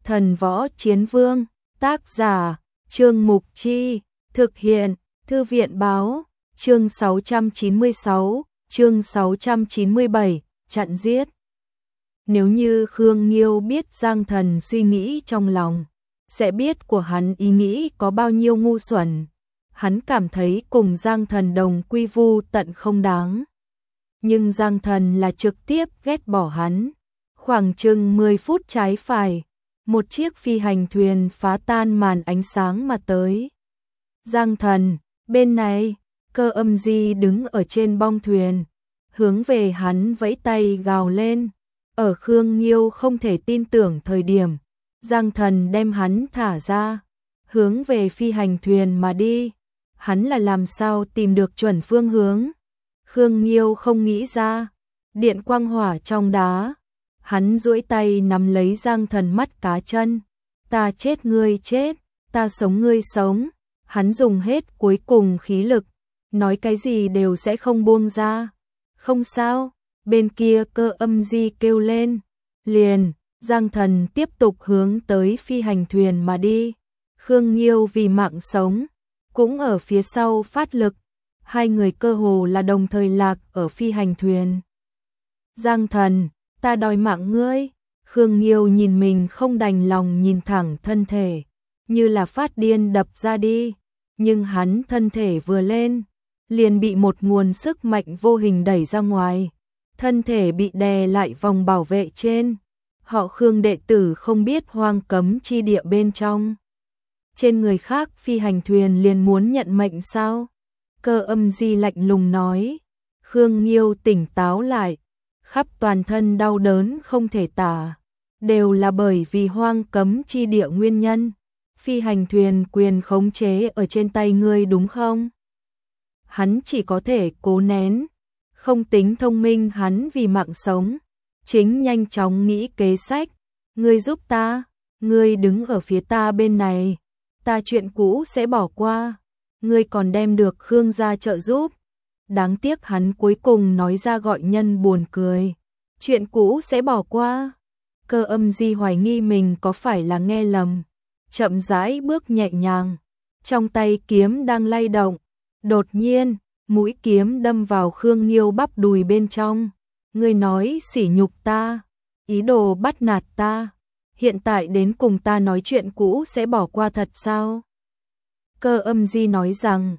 Thần Võ Chiến Vương, tác giả, Trương Mục Chi, thực hiện, Thư viện Báo, chương 696, chương 697, chặn giết. Nếu như Khương Nghiêu biết Giang Thần suy nghĩ trong lòng, sẽ biết của hắn ý nghĩ có bao nhiêu ngu xuẩn. Hắn cảm thấy cùng Giang Thần đồng quy vu tận không đáng. Nhưng Giang Thần là trực tiếp ghét bỏ hắn. Khoảng chừng 10 phút trái phải, một chiếc phi hành thuyền phá tan màn ánh sáng mà tới. Giang Thần, bên này, Cơ Âm Di đứng ở trên bong thuyền, hướng về hắn vẫy tay gào lên. Ở Khương Nghiêu không thể tin tưởng thời điểm, Giang Thần đem hắn thả ra, hướng về phi hành thuyền mà đi. Hắn là làm sao tìm được chuẩn phương hướng? Khương Nghiêu không nghĩ ra. Điện quang hỏa trong đá. Hắn duỗi tay nắm lấy Giang Thần mắt cá chân. Ta chết ngươi chết, ta sống ngươi sống. Hắn dùng hết cuối cùng khí lực, nói cái gì đều sẽ không buông ra. Không sao, bên kia Cơ Âm Di kêu lên. Liền, Giang Thần tiếp tục hướng tới phi hành thuyền mà đi. Khương Nghiêu vì mạng sống, cũng ở phía sau phát lực. Hai người cơ hồ là đồng thời lạc ở phi hành thuyền. Giang Thần, ta đòi mạng ngươi. Khương Nghiêu nhìn mình không đành lòng nhìn thẳng thân thể, như là phát điên đập ra đi. Nhưng hắn thân thể vừa lên, liền bị một nguồn sức mạnh vô hình đẩy ra ngoài. Thân thể bị đè lại vòng bảo vệ trên. Họ Khương đệ tử không biết hoang cấm chi địa bên trong. Trên người khác phi hành thuyền liền muốn nhận mệnh sao? Cơ Âm Di lạnh lùng nói. Khương Nghiêu tỉnh táo lại, khắp toàn thân đau đớn không thể tả, đều là bởi vì hoang cấm chi địa nguyên nhân. Phi hành thuyền quyền khống chế ở trên tay ngươi đúng không? Hắn chỉ có thể cố nén, không tính thông minh hắn vì mạng sống, chính nhanh chóng nghĩ kế sách. Ngươi giúp ta, ngươi đứng ở phía ta bên này, ta chuyện cũ sẽ bỏ qua, ngươi còn đem được Khương gia trợ giúp. Đáng tiếc hắn cuối cùng nói ra gọi nhân buồn cười. Chuyện cũ sẽ bỏ qua. Cơ Âm Di hoài nghi mình có phải là nghe lầm. Chậm rãi bước nhẹ nhàng, trong tay kiếm đang lay động. Đột nhiên, mũi kiếm đâm vào Khương Nghiêu bắp đùi bên trong. Ngươi nói sỉ nhục ta, ý đồ bắt nạt ta. Hiện tại đến cùng ta nói chuyện cũ sẽ bỏ qua thật sao? Cơ Âm Di nói rằng,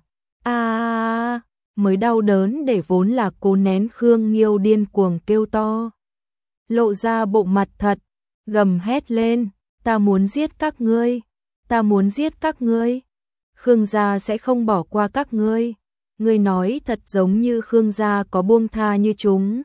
mới đau đớn để vốn là cố nén. Khương Nghiêu điên cuồng kêu to, lộ ra bộ mặt thật, gầm hét lên, ta muốn giết các ngươi, ta muốn giết các ngươi. Khương gia sẽ không bỏ qua các ngươi. Ngươi nói thật giống như Khương gia có buông tha như chúng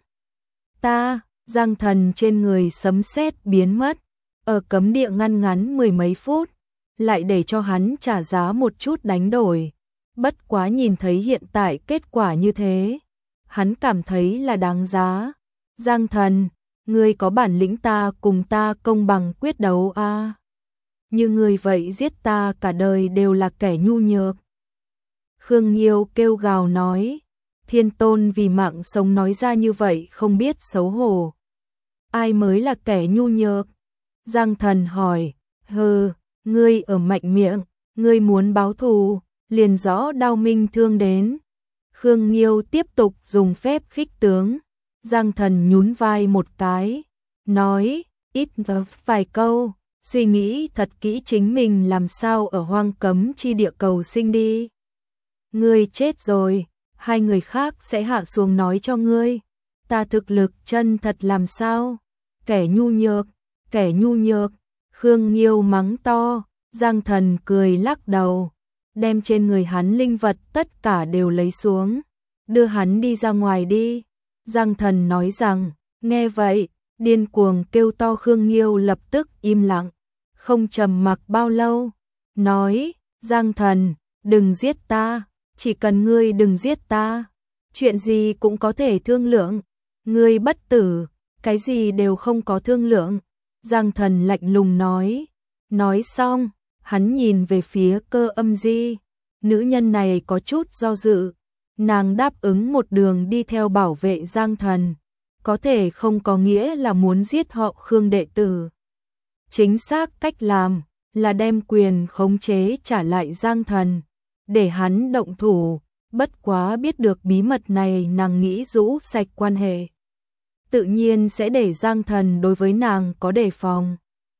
ta. Giang Thần trên người sấm sét biến mất, ở cấm địa ngăn ngắn 10 mấy phút, lại để cho hắn trả giá một chút đánh đổi. Bất quá nhìn thấy hiện tại kết quả như thế, hắn cảm thấy là đáng giá. Giang Thần, ngươi có bản lĩnh ta cùng ta công bằng quyết đấu a. Như ngươi vậy giết ta cả đời đều là kẻ nhu nhược. Khương Nghiêu kêu gào nói. Thiên Tôn vì mạng sống nói ra như vậy không biết xấu hổ. Ai mới là kẻ nhu nhược? Giang Thần hỏi. Hừ, ngươi ở mạnh miệng, ngươi muốn báo thù, liền rõ đao minh thương đến. Khương Nghiêu tiếp tục dùng phép khích tướng. Giang Thần nhún vai một cái, nói, ít vài câu, suy nghĩ thật kỹ chính mình làm sao ở hoang cấm chi địa cầu sinh đi. Ngươi chết rồi, hai người khác sẽ hạ xuống nói cho ngươi, ta thực lực chân thật làm sao? Kẻ nhu nhược, kẻ nhu nhược. Khương Nghiêu mắng to. Giang Thần cười lắc đầu, đem trên người hắn linh vật tất cả đều lấy xuống, đưa hắn đi ra ngoài đi. Giang Thần nói rằng, nghe vậy, điên cuồng kêu to. Khương Nghiêu lập tức im lặng, không trầm mặc bao lâu, nói, Giang Thần, đừng giết ta, chỉ cần ngươi đừng giết ta, chuyện gì cũng có thể thương lượng, ngươi bất tử, cái gì đều không có thương lượng. Giang Thần lạnh lùng nói. Nói xong, hắn nhìn về phía Cơ Âm Di. Nữ nhân này có chút do dự, nàng đáp ứng một đường đi theo bảo vệ Giang Thần, có thể không có nghĩa là muốn giết họ Khương đệ tử. chính xác cách làm là đem quyền khống chế trả lại Giang Thần, để hắn động thủ, bất quá biết được bí mật này nàng nghĩ rũ sạch quan hệ. Tự nhiên sẽ để Giang Thần đối với nàng có đề phòng.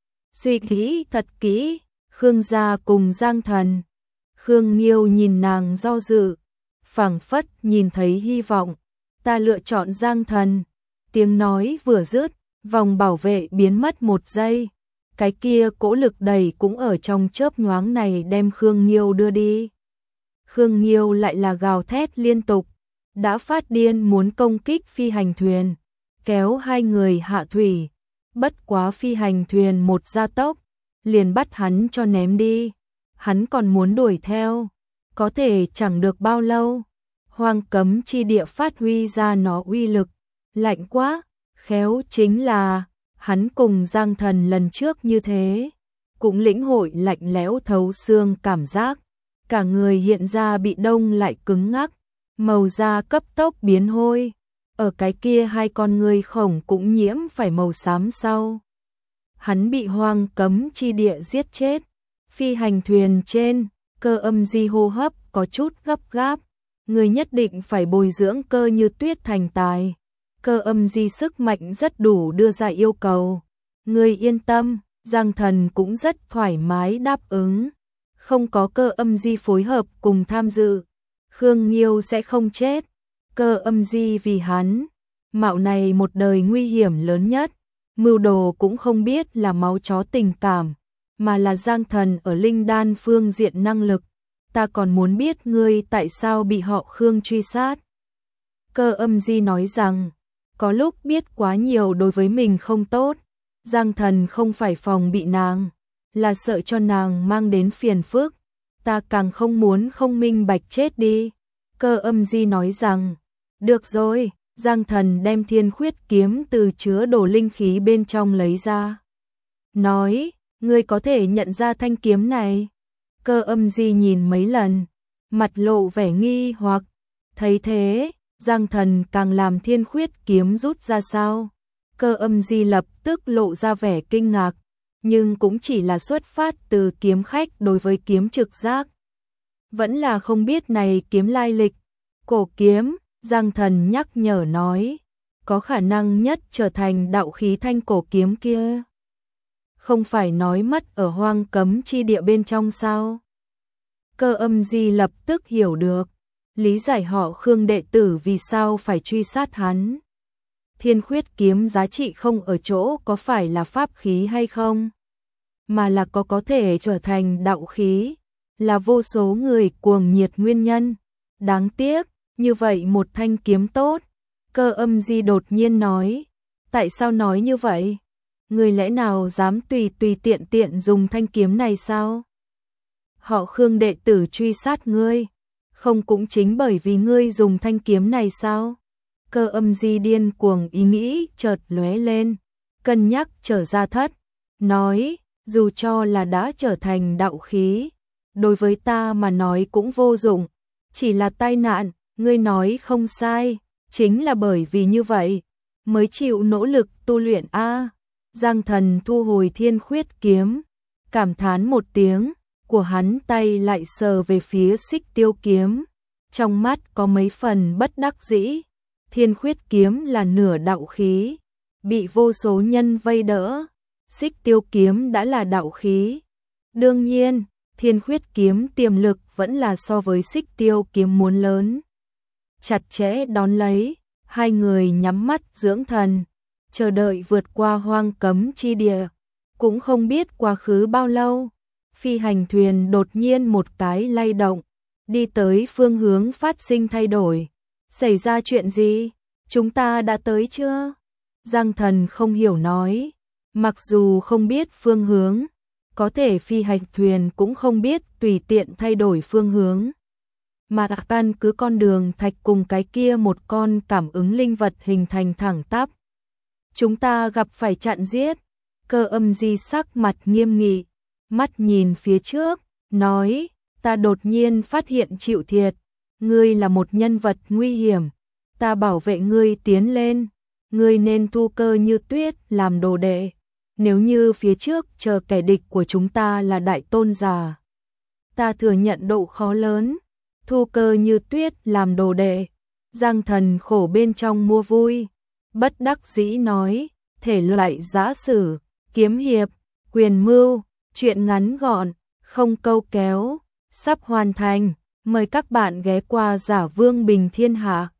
Suy nghĩ thật kỹ, Khương gia cùng Giang Thần. Khương Nghiêu nhìn nàng do dự, phảng phất nhìn thấy hy vọng. Ta lựa chọn Giang Thần. Tiếng nói vừa dứt, vòng bảo vệ biến mất một giây. Cái kia cỗ lực đẩy cũng ở trong chớp nhoáng này đem Khương Nghiêu đưa đi. Khương Nghiêu lại là gào thét liên tục, đã phát điên muốn công kích phi hành thuyền, kéo hai người hạ thủy. Bất quá phi hành thuyền một gia tốc, liền bắt hắn cho ném đi. Hắn còn muốn đuổi theo, có thể chẳng được bao lâu. Hoang cấm chi địa phát huy ra nó uy lực, lạnh quá, khéo chính là hắn cùng Giang Thần lần trước như thế, cũng lĩnh hội lạnh lẽo thấu xương cảm giác, cả người hiện ra bị đông lại cứng ngắc, màu da cấp tốc biến hôi, ở cái kia hai con người khổng cũng nhiễm phải màu xám sau. Hắn bị hoang cấm chi địa giết chết, phi hành thuyền trên, Cơ Âm Di hô hấp có chút gấp gáp, người nhất định phải bồi dưỡng Cơ Như Tuyết thành tài. Cơ Âm Di sức mạnh rất đủ đưa ra yêu cầu. Người yên tâm, Giang Thần cũng rất thoải mái đáp ứng. Không có Cơ Âm Di phối hợp cùng tham dự, Khương Nghiêu sẽ không chết. Cơ Âm Di vì hắn, mạo này một đời nguy hiểm lớn nhất, mưu đồ cũng không biết là máu chó tình cảm, mà là Giang Thần ở linh đan phương diện năng lực. Ta còn muốn biết ngươi tại sao bị họ Khương truy sát. Cơ Âm Di nói rằng, có lúc biết quá nhiều đối với mình không tốt. Giang Thần không phải phòng bị nàng, là sợ cho nàng mang đến phiền phức. Ta càng không muốn không minh bạch chết đi. Cơ Âm Di nói rằng, được rồi. Giang Thần đem Thiên Khuyết kiếm từ chứa đồ linh khí bên trong lấy ra. Nói, ngươi có thể nhận ra thanh kiếm này. Cơ Âm Di nhìn mấy lần, mặt lộ vẻ nghi hoặc. Thấy thế, Giang Thần càng làm Thiên Khuyết kiếm rút ra sao. Cơ Âm Di lập tức lộ ra vẻ kinh ngạc, nhưng cũng chỉ là xuất phát từ kiếm khách đối với kiếm trực giác. Vẫn là không biết này kiếm lai lịch. Cổ kiếm, Giang Thần nhắc nhở nói, có khả năng nhất trở thành đạo khí thanh cổ kiếm kia. Không phải nói mất ở hoang cấm chi địa bên trong sao? Cơ Âm Di lập tức hiểu được, lý giải họ Khương đệ tử vì sao phải truy sát hắn. Thiên Khuyết kiếm giá trị không ở chỗ có phải là pháp khí hay không, mà là có thể trở thành đạo khí, là vô số người cuồng nhiệt nguyên nhân. Đáng tiếc, như vậy một thanh kiếm tốt. Cơ Âm Di đột nhiên nói, tại sao nói như vậy? Người lẽ nào dám tùy tiện dùng thanh kiếm này sao? Họ Khương đệ tử truy sát ngươi, không cũng chính bởi vì ngươi dùng thanh kiếm này sao? Cơ Âm Di điên cuồng ý nghĩ chợt lóe lên, cân nhắc trở ra thất, nói, dù cho là đã trở thành đạo khí, đối với ta mà nói cũng vô dụng, chỉ là tai nạn. Ngươi nói không sai, chính là bởi vì như vậy mới chịu nỗ lực tu luyện a. Giang Thần thu hồi Thiên Khuyết kiếm, cảm thán một tiếng, của hắn tay lại sờ về phía Xích Tiêu kiếm, trong mắt có mấy phần bất đắc dĩ. Thiên Khuyết kiếm là nửa đạo khí, bị vô số nhân vây đỡ, Xích Tiêu kiếm đã là đạo khí. Đương nhiên, Thiên Khuyết kiếm tiềm lực vẫn là so với Xích Tiêu kiếm muốn lớn. Chặt chẽ đón lấy, hai người nhắm mắt dưỡng thần, chờ đợi vượt qua hoang cấm chi địa. Cũng không biết quá khứ bao lâu, phi hành thuyền đột nhiên một cái lay động, đi tới phương hướng phát sinh thay đổi. Xảy ra chuyện gì? Chúng ta đã tới chưa? Giang Thần không hiểu nói, mặc dù không biết phương hướng, có thể phi hành thuyền cũng không biết tùy tiện thay đổi phương hướng, mà đã căn cứ con đường thạch cùng cái kia một con cảm ứng linh vật hình thành thẳng tắp. Chúng ta gặp phải chặn giết. Cơ Âm Di sắc mặt nghiêm nghị, mắt nhìn phía trước, nói, ta đột nhiên phát hiện chịu thiệt, ngươi là một nhân vật nguy hiểm, ta bảo vệ ngươi tiến lên, ngươi nên thu Cơ Như Tuyết làm đồ đệ. nếu như phía trước chờ kẻ địch của chúng ta là đại tôn giả. Ta thừa nhận độ khó lớn, Thu Cơ Như Tuyết làm đồ đệ, Giang Thần khổ bên trong mua vui, bất đắc dĩ nói, thể loại giã sử, kiếm hiệp, quyền mưu, truyện ngắn gọn, không câu kéo, sắp hoàn thành, mời các bạn ghé qua Giả Vương Bình Thiên Hạ.